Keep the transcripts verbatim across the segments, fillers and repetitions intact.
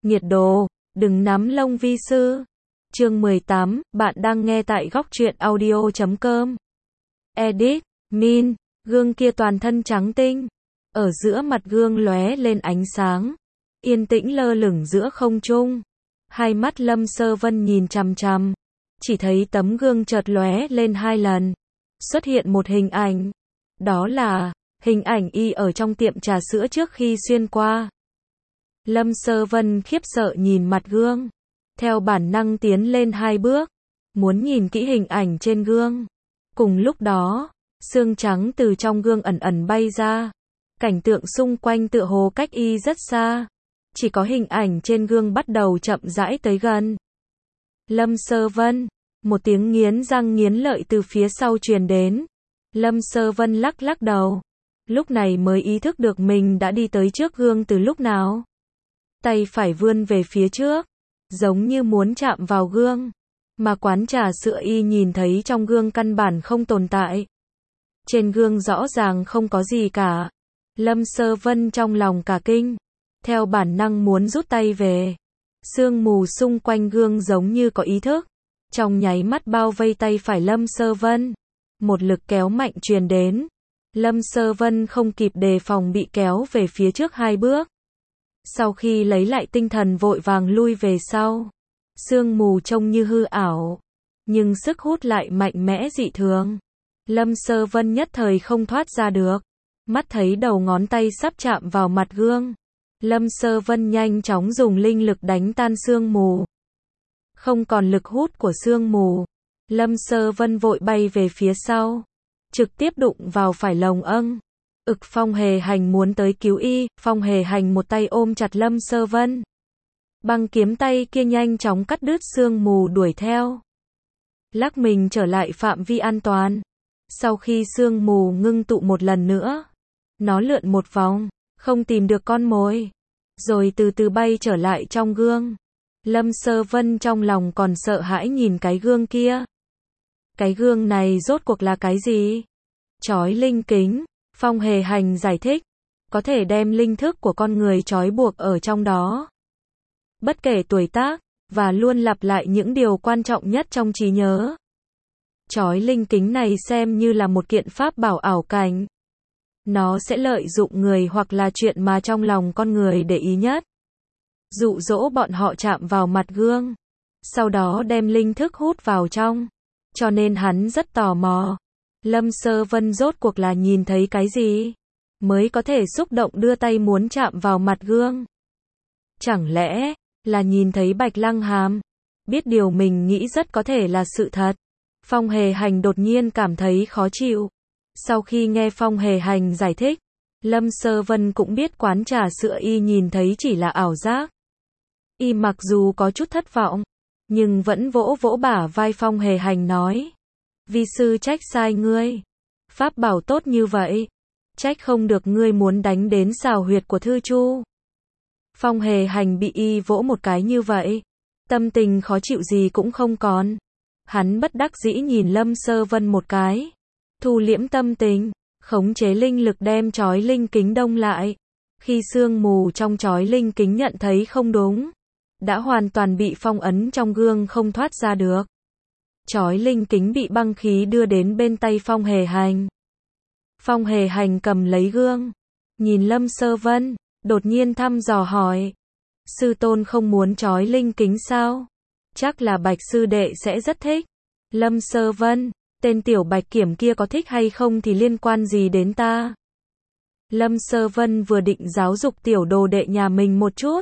Nhiệt độ, đừng nắm lông vi sư. Chương mười tám, bạn đang nghe tại góc truyện audio chấm com. Edit, Min, gương kia toàn thân trắng tinh. Ở giữa mặt gương lóe lên ánh sáng. Yên tĩnh lơ lửng giữa không trung. Hai mắt Lâm Sơ Vân nhìn chằm chằm. Chỉ thấy tấm gương chợt lóe lên hai lần. Xuất hiện một hình ảnh. Đó là hình ảnh y ở trong tiệm trà sữa trước khi xuyên qua. Lâm Sơ Vân khiếp sợ nhìn mặt gương. Theo bản năng tiến lên hai bước. Muốn nhìn kỹ hình ảnh trên gương. Cùng lúc đó, xương trắng từ trong gương ẩn ẩn bay ra. Cảnh tượng xung quanh tựa hồ cách y rất xa. Chỉ có hình ảnh trên gương bắt đầu chậm rãi tới gần. Lâm Sơ Vân, một tiếng nghiến răng nghiến lợi từ phía sau truyền đến. Lâm Sơ Vân lắc lắc đầu. Lúc này mới ý thức được mình đã đi tới trước gương từ lúc nào. Tay phải vươn về phía trước, giống như muốn chạm vào gương. Mà quán trà sữa y nhìn thấy trong gương căn bản không tồn tại. Trên gương rõ ràng không có gì cả. Lâm Sơ Vân trong lòng cả kinh. Theo bản năng muốn rút tay về. Sương mù xung quanh gương giống như có ý thức. Trong nháy mắt bao vây tay phải Lâm Sơ Vân. Một lực kéo mạnh truyền đến. Lâm Sơ Vân không kịp đề phòng bị kéo về phía trước hai bước. Sau khi lấy lại tinh thần vội vàng lui về sau. Sương mù trông như hư ảo. Nhưng sức hút lại mạnh mẽ dị thường. Lâm Sơ Vân nhất thời không thoát ra được. Mắt thấy đầu ngón tay sắp chạm vào mặt gương. Lâm Sơ Vân nhanh chóng dùng linh lực đánh tan sương mù. Không còn lực hút của sương mù. Lâm Sơ Vân vội bay về phía sau. Trực tiếp đụng vào phải lồng âng. Ực Phong Hề Hành muốn tới cứu y. Phong Hề Hành một tay ôm chặt Lâm Sơ Vân. Băng kiếm tay kia nhanh chóng cắt đứt sương mù đuổi theo. Lắc mình trở lại phạm vi an toàn. Sau khi sương mù ngưng tụ một lần nữa. Nó lượn một vòng. Không tìm được con mồi. Rồi từ từ bay trở lại trong gương. Lâm Sơ Vân trong lòng còn sợ hãi nhìn cái gương kia. Cái gương này rốt cuộc là cái gì? Chói linh kính. Phong Hề Hành giải thích. Có thể đem linh thức của con người trói buộc ở trong đó. Bất kể tuổi tác. Và luôn lặp lại những điều quan trọng nhất trong trí nhớ. Chói linh kính này xem như là một kiện pháp bảo ảo cảnh. Nó sẽ lợi dụng người hoặc là chuyện mà trong lòng con người để ý nhất. Dụ dỗ bọn họ chạm vào mặt gương. Sau đó đem linh thức hút vào trong. Cho nên hắn rất tò mò. Lâm Sơ Vân rốt cuộc là nhìn thấy cái gì? Mới có thể xúc động đưa tay muốn chạm vào mặt gương. Chẳng lẽ là nhìn thấy Bạch Lăng Hàm? Biết điều mình nghĩ rất có thể là sự thật. Phong Hề Hành đột nhiên cảm thấy khó chịu. Sau khi nghe Phong Hề Hành giải thích, Lâm Sơ Vân cũng biết quán trà sữa y nhìn thấy chỉ là ảo giác. Y mặc dù có chút thất vọng, nhưng vẫn vỗ vỗ bả vai Phong Hề Hành nói. Vi sư trách sai ngươi. Pháp bảo tốt như vậy. Trách không được ngươi muốn đánh đến xào huyệt của Thư Chu. Phong Hề Hành bị y vỗ một cái như vậy. Tâm tình khó chịu gì cũng không còn. Hắn bất đắc dĩ nhìn Lâm Sơ Vân một cái. Thu liễm tâm tình. Khống chế linh lực đem chói linh kính đông lại. Khi sương mù trong chói linh kính nhận thấy không đúng. Đã hoàn toàn bị phong ấn trong gương không thoát ra được. Chói linh kính bị băng khí đưa đến bên tay Phong Hề Hành. Phong Hề Hành cầm lấy gương. Nhìn Lâm Sơ Vân. Đột nhiên thăm dò hỏi. Sư tôn không muốn chói linh kính sao? Chắc là Bạch sư đệ sẽ rất thích. Lâm Sơ Vân. Tên tiểu Bạch Kiểm kia có thích hay không thì liên quan gì đến ta? Lâm Sơ Vân vừa định giáo dục tiểu đồ đệ nhà mình một chút.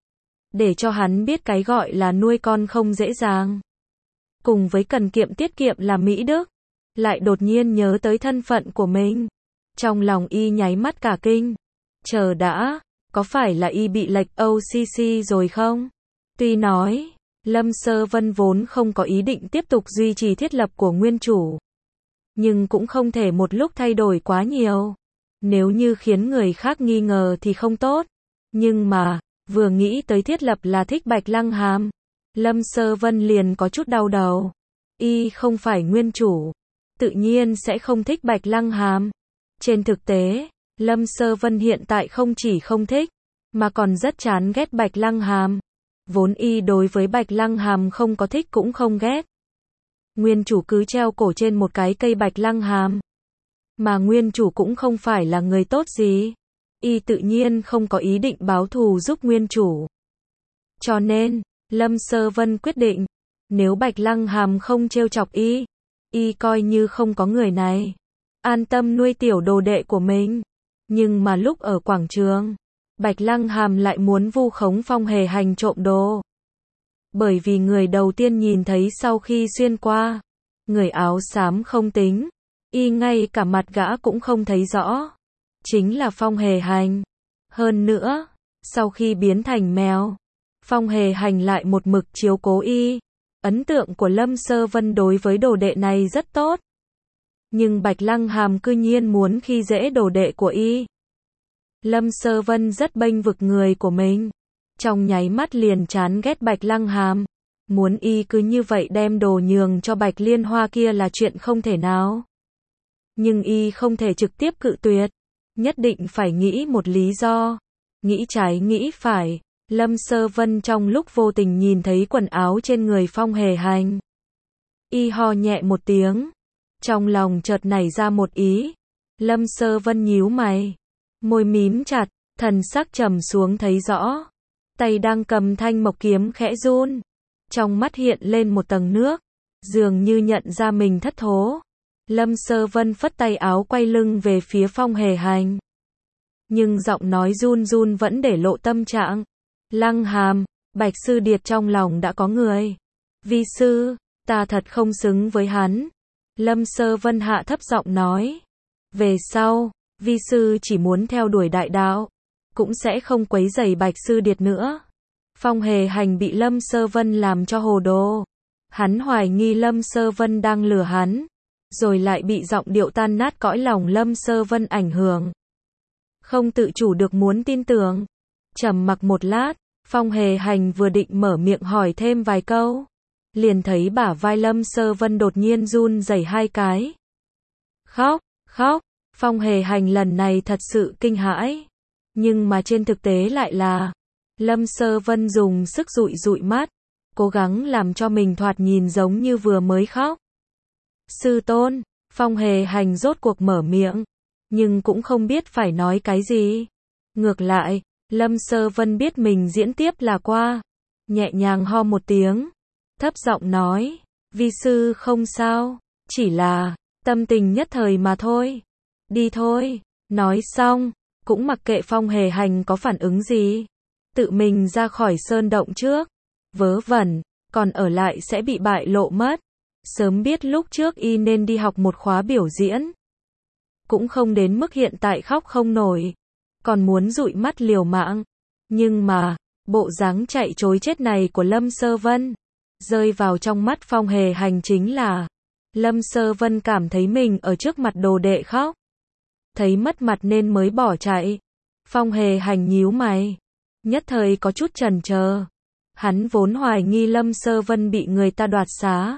Để cho hắn biết cái gọi là nuôi con không dễ dàng. Cùng với cần kiệm tiết kiệm là mỹ đức. Lại đột nhiên nhớ tới thân phận của mình. Trong lòng y nháy mắt cả kinh. Chờ đã, có phải là y bị lệch o xê xê rồi không? Tuy nói, Lâm Sơ Vân vốn không có ý định tiếp tục duy trì thiết lập của nguyên chủ. Nhưng cũng không thể một lúc thay đổi quá nhiều. Nếu như khiến người khác nghi ngờ thì không tốt. Nhưng mà, vừa nghĩ tới thiết lập là thích Bạch Lăng Hàm. Lâm Sơ Vân liền có chút đau đầu. Y không phải nguyên chủ. Tự nhiên sẽ không thích Bạch Lăng Hàm. Trên thực tế, Lâm Sơ Vân hiện tại không chỉ không thích, mà còn rất chán ghét Bạch Lăng Hàm. Vốn y đối với Bạch Lăng Hàm không có thích cũng không ghét. Nguyên chủ cứ treo cổ trên một cái cây Bạch Lăng Hàm. Mà nguyên chủ cũng không phải là người tốt gì. Y tự nhiên không có ý định báo thù giúp nguyên chủ. Cho nên, Lâm Sơ Vân quyết định, nếu Bạch Lăng Hàm không trêu chọc y, y coi như không có người này. An tâm nuôi tiểu đồ đệ của mình. Nhưng mà lúc ở quảng trường, Bạch Lăng Hàm lại muốn vu khống Phong Hề Hành trộm đồ. Bởi vì người đầu tiên nhìn thấy sau khi xuyên qua, người áo xám không tính, y ngay cả mặt gã cũng không thấy rõ. Chính là Phong Hề Hành. Hơn nữa, sau khi biến thành mèo, Phong Hề Hành lại một mực chiếu cố y. Ấn tượng của Lâm Sơ Vân đối với đồ đệ này rất tốt. Nhưng Bạch Lăng Hàm cư nhiên muốn khi dễ đồ đệ của y. Lâm Sơ Vân rất bênh vực người của mình. Trong nháy mắt liền chán ghét Bạch Lăng Hàm. Muốn y cứ như vậy đem đồ nhường cho Bạch Liên Hoa kia là chuyện không thể nào. Nhưng y không thể trực tiếp cự tuyệt. Nhất định phải nghĩ một lý do. Nghĩ trái nghĩ phải. Lâm Sơ Vân trong lúc vô tình nhìn thấy quần áo trên người Phong Hề Hành. Y ho nhẹ một tiếng. Trong lòng chợt nảy ra một ý. Lâm Sơ Vân nhíu mày. Môi mím chặt, thần sắc trầm xuống thấy rõ. Tay đang cầm thanh mộc kiếm khẽ run. Trong mắt hiện lên một tầng nước. Dường như nhận ra mình thất thố. Lâm Sơ Vân phất tay áo quay lưng về phía Phong Hề Hành. Nhưng giọng nói run run vẫn để lộ tâm trạng. Lăng Hàm, Bạch Sư Điệt trong lòng đã có người. Vi sư, ta thật không xứng với hắn. Lâm Sơ Vân hạ thấp giọng nói. Về sau, vi sư chỉ muốn theo đuổi đại đạo, cũng sẽ không quấy rầy Bạch Sư Điệt nữa. Phong Hề Hành bị Lâm Sơ Vân làm cho hồ đồ. Hắn hoài nghi Lâm Sơ Vân đang lừa hắn, rồi lại bị giọng điệu tan nát cõi lòng Lâm Sơ Vân ảnh hưởng. Không tự chủ được muốn tin tưởng. Trầm mặc một lát, Phong Hề Hành vừa định mở miệng hỏi thêm vài câu, liền thấy bả vai Lâm Sơ Vân đột nhiên run rẩy hai cái. Khóc, khóc, Phong Hề Hành lần này thật sự kinh hãi. Nhưng mà trên thực tế lại là, Lâm Sơ Vân dùng sức dụi dụi mắt, cố gắng làm cho mình thoạt nhìn giống như vừa mới khóc. Sư tôn, Phong Hề Hành rốt cuộc mở miệng, nhưng cũng không biết phải nói cái gì. Ngược lại, Lâm Sơ Vân biết mình diễn tiếp là qua, nhẹ nhàng ho một tiếng, thấp giọng nói, vi sư không sao, chỉ là, tâm tình nhất thời mà thôi. Đi thôi, nói xong, cũng mặc kệ Phong Hề Hành có phản ứng gì. Tự mình ra khỏi sơn động trước, vớ vẩn, còn ở lại sẽ bị bại lộ mất. Sớm biết lúc trước y nên đi học một khóa biểu diễn. Cũng không đến mức hiện tại khóc không nổi. Còn muốn dụi mắt liều mạng. Nhưng mà, bộ dáng chạy trối chết này của Lâm Sơ Vân, rơi vào trong mắt Phong Hề Hành chính là, Lâm Sơ Vân cảm thấy mình ở trước mặt đồ đệ khóc. Thấy mất mặt nên mới bỏ chạy. Phong Hề Hành nhíu mày. Nhất thời có chút chần chờ. Hắn vốn hoài nghi Lâm Sơ Vân bị người ta đoạt xá.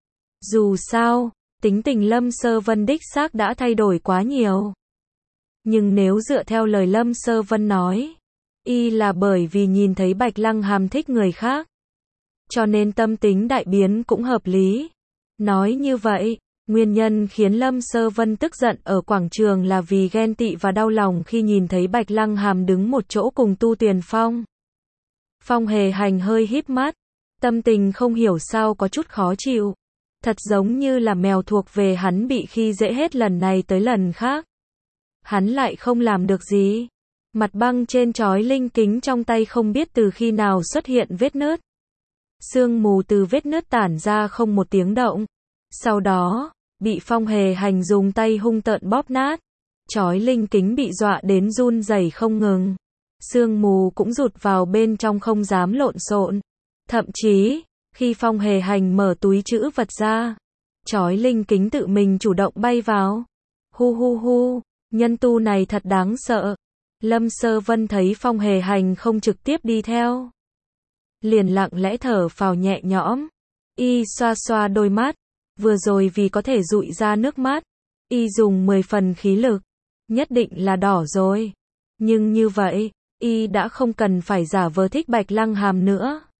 Dù sao, tính tình Lâm Sơ Vân đích xác đã thay đổi quá nhiều. Nhưng nếu dựa theo lời Lâm Sơ Vân nói, y là bởi vì nhìn thấy Bạch Lăng Hàm thích người khác, cho nên tâm tính đại biến cũng hợp lý. Nói như vậy, nguyên nhân khiến Lâm Sơ Vân tức giận ở quảng trường là vì ghen tị và đau lòng khi nhìn thấy Bạch Lăng Hàm đứng một chỗ cùng Tu Tuyền Phong. Phong Hề Hành hơi híp mắt, tâm tình không hiểu sao có chút khó chịu. Thật giống như là mèo thuộc về hắn bị khi dễ hết lần này tới lần khác. Hắn lại không làm được gì. Mặt băng trên chói linh kính trong tay không biết từ khi nào xuất hiện vết nứt. Sương mù từ vết nứt tản ra không một tiếng động. Sau đó, bị Phong Hề Hành dùng tay hung tợn bóp nát. Chói linh kính bị dọa đến run rẩy không ngừng. Sương mù cũng rụt vào bên trong không dám lộn xộn. Thậm chí, khi Phong Hề Hành mở túi trữ vật ra, chói linh kính tự mình chủ động bay vào. Hu hu hu, nhân tu này thật đáng sợ. Lâm Sơ Vân thấy Phong Hề Hành không trực tiếp đi theo, liền lặng lẽ thở phào nhẹ nhõm. Y xoa xoa đôi mắt, vừa rồi vì có thể dụi ra nước mắt, y dùng mười phần khí lực, nhất định là đỏ rồi. Nhưng như vậy, y đã không cần phải giả vờ thích Bạch Lăng Hàm nữa.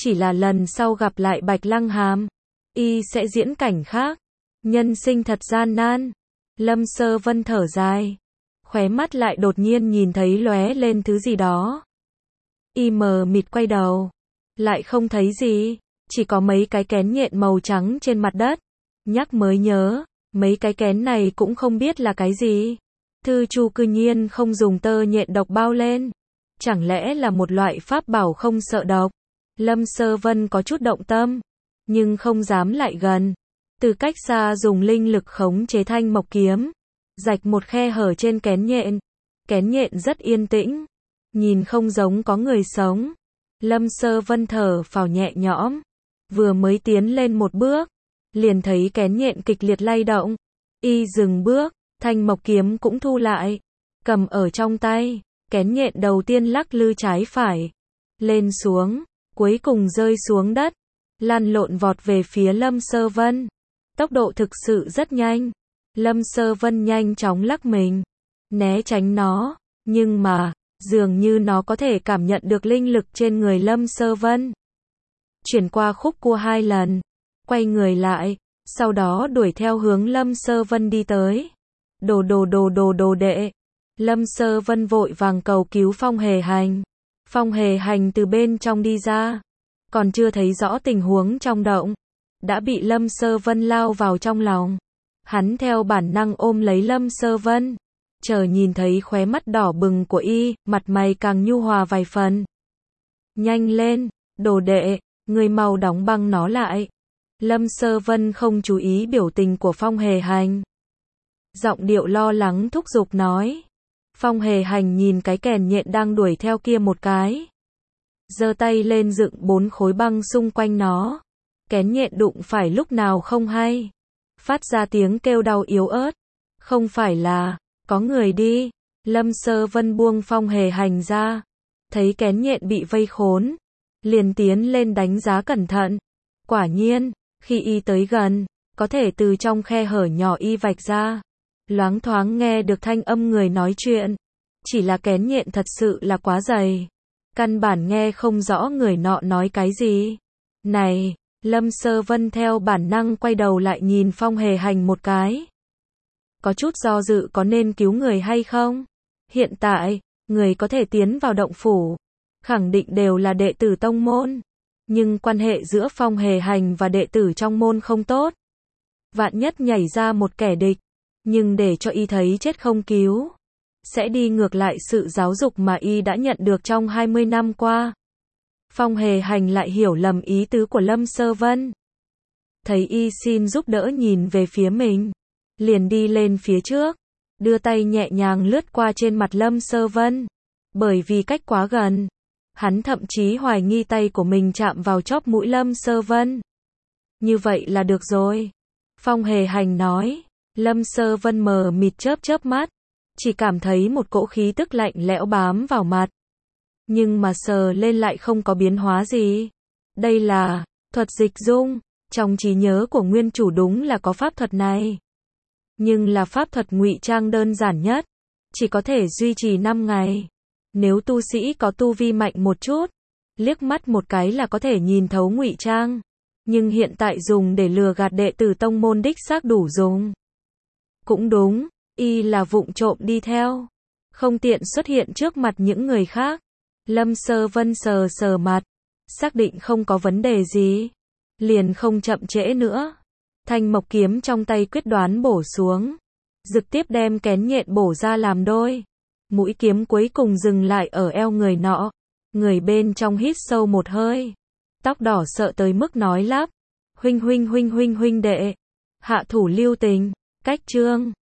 Chỉ là lần sau gặp lại Bạch Lăng Hàm, y sẽ diễn cảnh khác. Nhân sinh thật gian nan. Lâm Sơ Vân thở dài, khóe mắt lại đột nhiên nhìn thấy lóe lên thứ gì đó. Y mờ mịt quay đầu, lại không thấy gì, chỉ có mấy cái kén nhện màu trắng trên mặt đất. Nhắc mới nhớ, mấy cái kén này cũng không biết là cái gì. Thư Chu cư nhiên không dùng tơ nhện độc bao lên. Chẳng lẽ là một loại pháp bảo không sợ độc? Lâm Sơ Vân có chút động tâm, nhưng không dám lại gần. Từ cách xa dùng linh lực khống chế thanh mộc kiếm, rạch một khe hở trên kén nhện. Kén nhện rất yên tĩnh, nhìn không giống có người sống. Lâm Sơ Vân thở phào nhẹ nhõm, vừa mới tiến lên một bước, liền thấy kén nhện kịch liệt lay động. Y dừng bước, thanh mộc kiếm cũng thu lại, cầm ở trong tay. Kén nhện đầu tiên lắc lư trái phải, lên xuống, cuối cùng rơi xuống đất, lăn lộn vọt về phía Lâm Sơ Vân. Tốc độ thực sự rất nhanh. Lâm Sơ Vân nhanh chóng lắc mình, né tránh nó, nhưng mà, dường như nó có thể cảm nhận được linh lực trên người Lâm Sơ Vân. Chuyển qua khúc cua hai lần, quay người lại, sau đó đuổi theo hướng Lâm Sơ Vân đi tới. Đồ đồ đồ đồ đồ đệ. Lâm Sơ Vân vội vàng cầu cứu Phong Hề Hành. Phong Hề Hành từ bên trong đi ra, còn chưa thấy rõ tình huống trong động, đã bị Lâm Sơ Vân lao vào trong lòng. Hắn theo bản năng ôm lấy Lâm Sơ Vân, chờ nhìn thấy khóe mắt đỏ bừng của y, mặt mày càng nhu hòa vài phần. Nhanh lên, đồ đệ, người mau đóng băng nó lại. Lâm Sơ Vân không chú ý biểu tình của Phong Hề Hành, giọng điệu lo lắng thúc giục nói. Phong Hề Hành nhìn cái kèn nhện đang đuổi theo kia một cái, giơ tay lên dựng bốn khối băng xung quanh nó. Kén nhện đụng phải lúc nào không hay, phát ra tiếng kêu đau yếu ớt. Không phải là, có người đi. Lâm Sơ Vân buông Phong Hề Hành ra, thấy kén nhện bị vây khốn, liền tiến lên đánh giá cẩn thận. Quả nhiên, khi y tới gần, có thể từ trong khe hở nhỏ y vạch ra, loáng thoáng nghe được thanh âm người nói chuyện. Chỉ là kén nhện thật sự là quá dày, căn bản nghe không rõ người nọ nói cái gì. Này, Lâm Sơ Vân theo bản năng quay đầu lại nhìn Phong Hề Hành một cái, có chút do dự có nên cứu người hay không. Hiện tại, người có thể tiến vào động phủ, khẳng định đều là đệ tử tông môn, nhưng quan hệ giữa Phong Hề Hành và đệ tử trong môn không tốt. Vạn nhất nhảy ra một kẻ địch, nhưng để cho y thấy chết không cứu, sẽ đi ngược lại sự giáo dục mà y đã nhận được trong hai mươi năm qua. Phong Hề Hành lại hiểu lầm ý tứ của Lâm Sơ Vân, thấy y xin giúp đỡ nhìn về phía mình, liền đi lên phía trước, đưa tay nhẹ nhàng lướt qua trên mặt Lâm Sơ Vân. Bởi vì cách quá gần, hắn thậm chí hoài nghi tay của mình chạm vào chóp mũi Lâm Sơ Vân. Như vậy là được rồi, Phong Hề Hành nói. Lâm Sơ Vân mờ mịt chớp chớp mắt, chỉ cảm thấy một cỗ khí tức lạnh lẽo bám vào mặt, nhưng mà sờ lên lại không có biến hóa gì. Đây là thuật dịch dung. Trong trí nhớ của nguyên chủ đúng là có pháp thuật này, nhưng là pháp thuật ngụy trang đơn giản nhất, chỉ có thể duy trì năm ngày. Nếu tu sĩ có tu vi mạnh một chút, liếc mắt một cái là có thể nhìn thấu ngụy trang, nhưng hiện tại dùng để lừa gạt đệ tử tông môn đích xác đủ dùng. Cũng đúng, y là vụng trộm đi theo, không tiện xuất hiện trước mặt những người khác. Lâm Sơ Vân sờ sờ mặt, xác định không có vấn đề gì, liền không chậm trễ nữa. Thanh mộc kiếm trong tay quyết đoán bổ xuống, trực tiếp đem kén nhện bổ ra làm đôi. Mũi kiếm cuối cùng dừng lại ở eo người nọ. Người bên trong hít sâu một hơi, tóc đỏ sợ tới mức nói lắp: huynh huynh huynh huynh huynh đệ, hạ thủ lưu tình. Cách chương